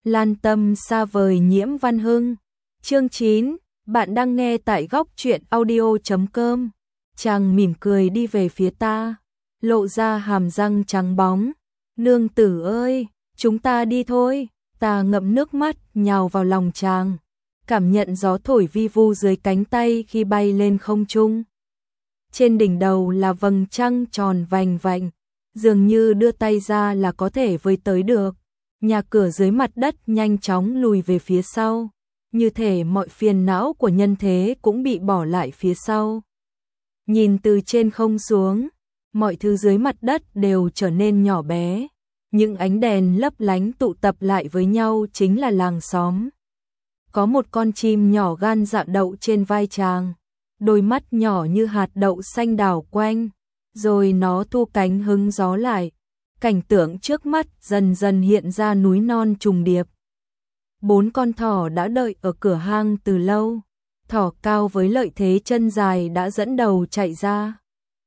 Lan tâm xa vời Nhiễm Văn Hưng. Chương 9, bạn đang nghe tại góc truyện audio.com. Chàng mỉm cười đi về phía ta, lộ ra hàm răng trắng bóng. Nương tử ơi, chúng ta đi thôi. Ta ngậm nước mắt nhào vào lòng chàng, cảm nhận gió thổi vi vu dưới cánh tay khi bay lên không trung. Trên đỉnh đầu là vầng trăng tròn vành vạnh, dường như đưa tay ra là có thể với tới được. Nhà cửa dưới mặt đất nhanh chóng lùi về phía sau, như thể mọi phiền não của nhân thế cũng bị bỏ lại phía sau. Nhìn từ trên không xuống, mọi thứ dưới mặt đất đều trở nên nhỏ bé. Những ánh đèn lấp lánh tụ tập lại với nhau chính là làng xóm. Có một con chim nhỏ gan dạ đậu trên vai chàng, đôi mắt nhỏ như hạt đậu xanh đảo quanh, rồi nó thu cánh hứng gió lại. Cảnh tượng trước mắt dần dần hiện ra núi non trùng điệp. 4 con thỏ đã đợi ở cửa hang từ lâu. Thỏ cao với lợi thế chân dài đã dẫn đầu chạy ra.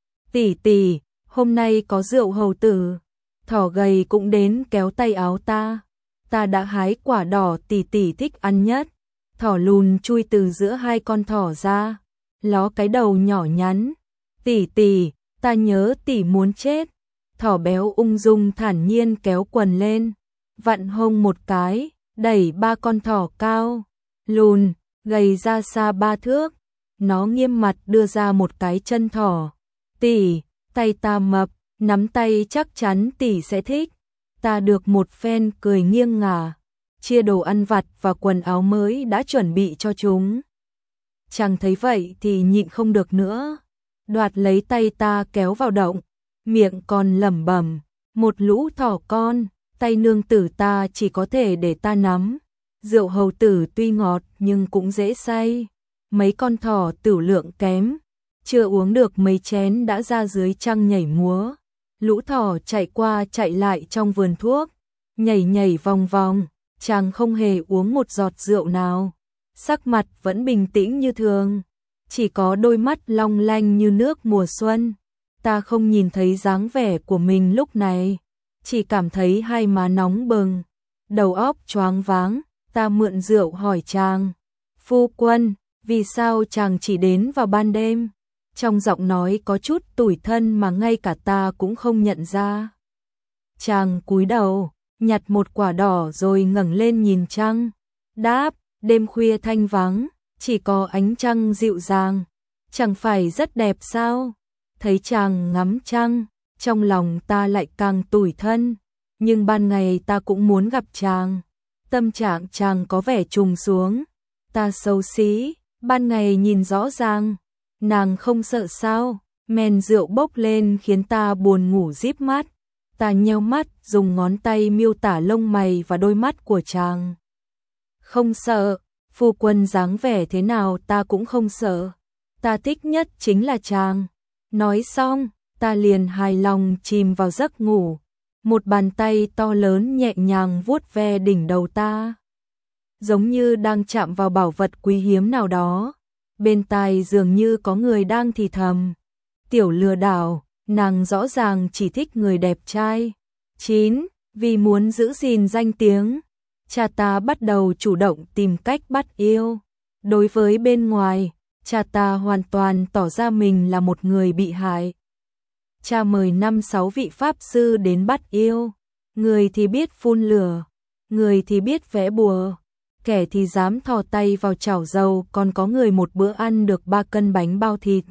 Tỷ tỷ, hôm nay có rượu hầu tử. Thỏ gầy cũng đến kéo tay áo ta. Ta đã hái quả đỏ tỷ tỷ thích ăn nhất. Thỏ lùn chui từ giữa hai con thỏ ra, ló cái đầu nhỏ nhắn. Tỷ tỷ, ta nhớ tỷ muốn chết. Thỏ béo ung dung thản nhiên kéo quần lên, vặn hông một cái, đẩy 3 con thỏ cao, lùn, gầy ra xa 3 thước. Nó nghiêm mặt đưa ra một cái chân thỏ. Tỷ, tay ta mập, nắm tay chắc chắn tỷ sẽ thích. Ta được một phen cười nghiêng ngả, chia đồ ăn vặt và quần áo mới đã chuẩn bị cho chúng. Chàng thấy vậy thì nhịn không được nữa, đoạt lấy tay ta kéo vào động, miệng còn lẩm bẩm, một lũ thỏ con, tay nương tử ta chỉ có thể để ta nắm. Rượu hầu tử tuy ngọt nhưng cũng dễ say. Mấy con thỏ tửu lượng kém, chưa uống được mấy chén đã ra dưới trăng nhảy múa. Lũ thỏ chạy qua chạy lại trong vườn thuốc, nhảy nhảy vòng vòng. Chàng không hề uống một giọt rượu nào, sắc mặt vẫn bình tĩnh như thường, chỉ có đôi mắt long lanh như nước mùa xuân. Ta không nhìn thấy dáng vẻ của mình lúc này, chỉ cảm thấy hai má nóng bừng, đầu óc choáng váng. Ta mượn rượu hỏi chàng, phu quân, vì sao chàng chỉ đến vào ban đêm? Trong giọng nói có chút tủi thân mà ngay cả ta cũng không nhận ra. Chàng cúi đầu, nhặt một quả đỏ rồi ngẩng lên nhìn trăng, đáp, đêm khuya thanh vắng, chỉ có ánh trăng dịu dàng, chẳng phải rất đẹp sao? Thấy chàng ngắm trăng, trong lòng ta lại càng tủi thân, nhưng ban ngày ta cũng muốn gặp chàng. Tâm trạng chàng có vẻ trùng xuống, ta xấu xí, ban ngày nhìn rõ ràng, nàng không sợ sao? Men rượu bốc lên khiến ta buồn ngủ díp mắt. Ta nheo mắt dùng ngón tay miêu tả lông mày và đôi mắt của chàng. Không sợ, phu quân dáng vẻ thế nào ta cũng không sợ. Ta thích nhất chính là chàng. Nói xong, ta liền hài lòng chìm vào giấc ngủ. Một bàn tay to lớn nhẹ nhàng vuốt ve đỉnh đầu ta, giống như đang chạm vào bảo vật quý hiếm nào đó. Bên tai dường như có người đang thì thầm, tiểu lừa đảo, nàng rõ ràng chỉ thích người đẹp trai. 9. Vì muốn giữ gìn danh tiếng, cha ta bắt đầu chủ động tìm cách bắt yêu. Đối với bên ngoài, cha ta hoàn toàn tỏ ra mình là một người bị hại. Cha mời 5-6 vị pháp sư đến bắt yêu, người thì biết phun lửa, người thì biết vẽ bùa, kẻ thì dám thò tay vào chảo dầu, còn có người một bữa ăn được 3 cân bánh bao thịt.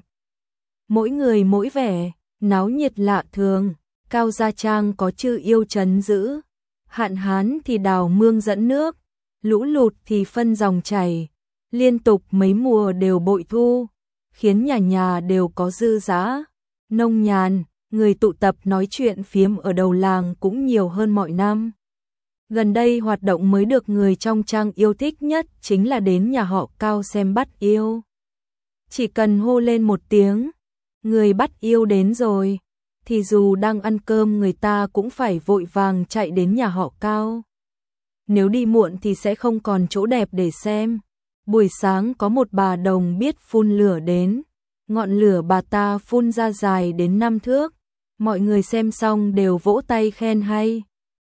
Mỗi người mỗi vẻ, náo nhiệt lạ thường. Cao Gia Trang có chư yêu trấn giữ, hạn hán thì đào mương dẫn nước, lũ lụt thì phân dòng chảy, liên tục mấy mùa đều bội thu, khiến nhà nhà đều có dư dã. Nông nhàn, người tụ tập nói chuyện phiếm ở đầu làng cũng nhiều hơn mọi năm. Gần đây hoạt động mới được người trong trang yêu thích nhất chính là đến nhà họ Cao xem bắt yêu. Chỉ cần hô lên một tiếng, người bắt yêu đến rồi, thì dù đang ăn cơm người ta cũng phải vội vàng chạy đến nhà họ Cao. Nếu đi muộn thì sẽ không còn chỗ đẹp để xem. Buổi sáng có một bà đồng biết phun lửa đến, ngọn lửa bà ta phun ra dài đến 5 thước. Mọi người xem xong đều vỗ tay khen hay.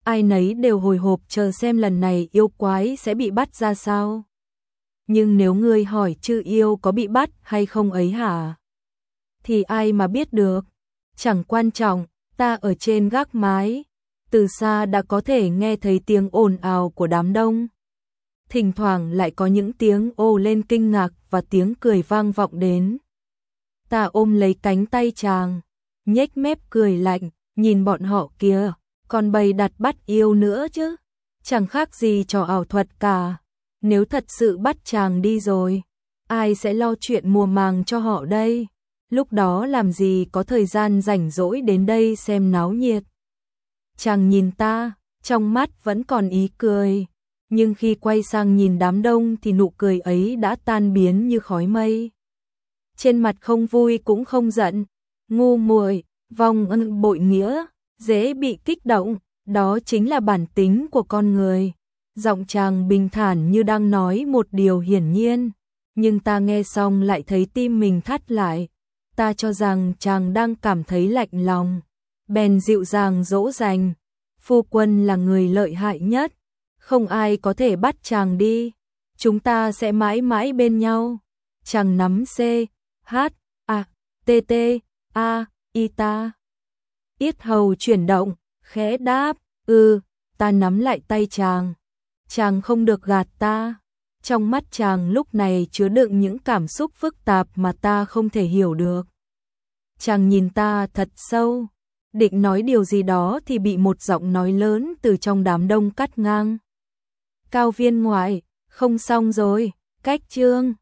ai nấy đều hồi hộp chờ xem lần này yêu quái sẽ bị bắt ra sao. Nhưng nếu ngươi hỏi Chư yêu có bị bắt hay không ấy hả? Thì ai mà biết được, chẳng quan trọng, ta ở trên gác mái, từ xa đã có thể nghe thấy tiếng ồn ào của đám đông. Thỉnh thoảng lại có những tiếng ồ lên kinh ngạc và tiếng cười vang vọng đến. Ta ôm lấy cánh tay chàng, nhếch mép cười lạnh, nhìn bọn họ kìa, còn bày đặt bắt yêu nữa chứ, chẳng khác gì trò ảo thuật cả. Nếu thật sự bắt chàng đi rồi, ai sẽ lo chuyện mùa màng cho họ đây? Lúc đó làm gì có thời gian rảnh rỗi đến đây xem náo nhiệt. Chàng nhìn ta, trong mắt vẫn còn ý cười, nhưng khi quay sang nhìn đám đông thì nụ cười ấy đã tan biến như khói mây. Trên mặt không vui cũng không giận, ngu muội, vong ân bội nghĩa, dễ bị kích động, đó chính là bản tính của con người. Giọng chàng bình thản như đang nói một điều hiển nhiên, nhưng ta nghe xong lại thấy tim mình thắt lại. Ta cho rằng chàng đang cảm thấy lạnh lòng, bèn dịu dàng dỗ dành, phu quân là người lợi hại nhất, không ai có thể bắt chàng đi, chúng ta sẽ mãi mãi bên nhau. Chàng nắm C, H, A, T, T, A, I ta. Yết hầu chuyển động, khẽ đáp, ta nắm lại tay chàng. Chàng không được gạt ta. Trong mắt chàng lúc này chứa đựng những cảm xúc phức tạp mà ta không thể hiểu được. Chàng nhìn ta thật sâu, định nói điều gì đó thì bị một giọng nói lớn từ trong đám đông cắt ngang. Cao viên ngoại, không xong rồi, cách chương.